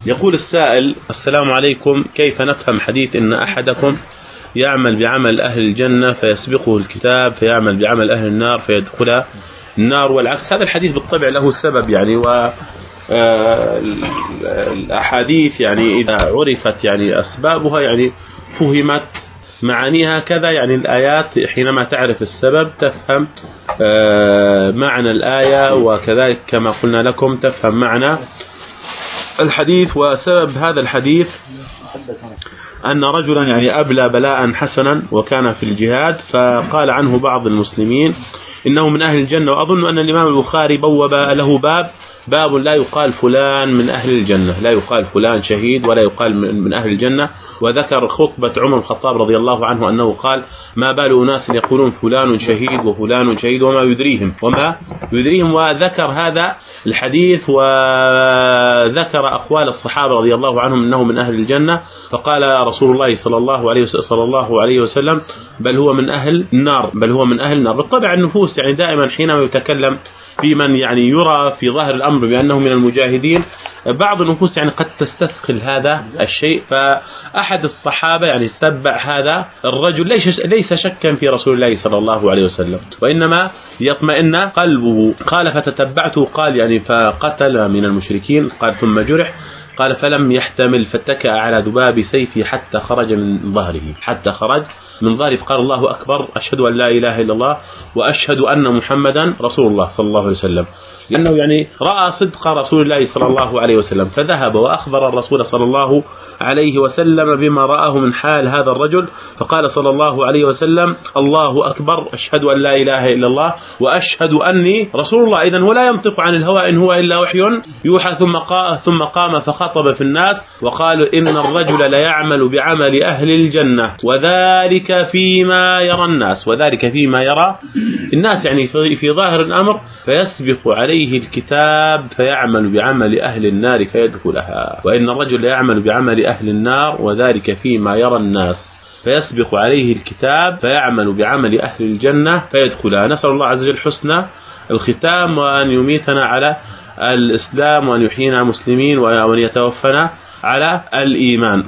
يقول السائل: السلام عليكم، كيف نفهم حديث إن أحدكم يعمل بعمل أهل الجنة فيسبقه الكتاب فيعمل بعمل أهل النار فيدخل النار والعكس؟ هذا الحديث بالطبع له سبب يعني، والأحاديث يعني إذا عرفت يعني أسبابها يعني فهمت معانيها كذا، يعني الآيات حينما تعرف السبب تفهم معنى الآية، وكذلك كما قلنا لكم تفهم معنى الحديث. وسبب هذا الحديث أن رجلا يعني أبلى بلاء حسنا وكان في الجهاد، فقال عنه بعض المسلمين إنه من أهل الجنة. وأظن أن الإمام البخاري بوب له باب لا يقال فلان من أهل الجنة، لا يقال فلان شهيد ولا يقال من أهل الجنة. وذكر خطبة عمر الخطاب رضي الله عنه أنه قال: ما بال أناس يقولون فلان شهيد وفلان شهيد وما يدريهم. وذكر هذا الحديث وذكر أقوال الصحابة رضي الله عنهم أنه من أهل الجنة، فقال رسول الله صلى الله عليه وسلم: بل هو من أهل النار، بل هو من أهل النار. بالطبع النفوس يعني دائما حينما يتكلم في من يعني يرى في ظاهر الأمر بأنه من المجاهدين، بعض النفوس يعني قد تستثقل هذا الشيء. فأحد الصحابة يعني تتبع هذا الرجل ليس شكا في رسول الله صلى الله عليه وسلم، وإنما يطمئن قلبه. قال: فتتبعته، قال يعني فقتل من المشركين، قال ثم جرح، قال فلم يحتمل فاتكأ على ذباب سيفي حتى خرج من ظهره، فقال: الله أكبر، أشهد أن لا إله إلا الله وأشهد أن محمدا رسول الله صلى الله عليه وسلم، لأنه يعني رأى صدق رسول الله صلى الله عليه وسلم، فذهب وأخبر الرسول صلى الله عليه وسلم بما رآه من حال هذا الرجل، فقال صلى الله عليه وسلم: الله أكبر، أشهد أن لا إله إلا الله وأشهد أني رسول الله. إذن ولا ينطق عن الهوى إن هو إلا وحي يوحى. ثم قام فخطب في الناس وقال: إن الرجل ليعمل بعمل أهل الجنة وذلك فيما يرى الناس، وذلك فيما يرى الناس يعني في ظاهر الأمر، فيسبق عليه الكتاب فيعمل بعمل أهل النار فيدخلها، وإن الرجل يعمل بعمل أهل النار وذلك فيما يرى الناس، فيسبق عليه الكتاب فيعمل بعمل أهل الجنة فيدخلها. نسأل الله عز وجل حسن الختام، وأن يميتنا على الإسلام، وأن يحيينا مسلمين، وأن يتوفنا على الإيمان.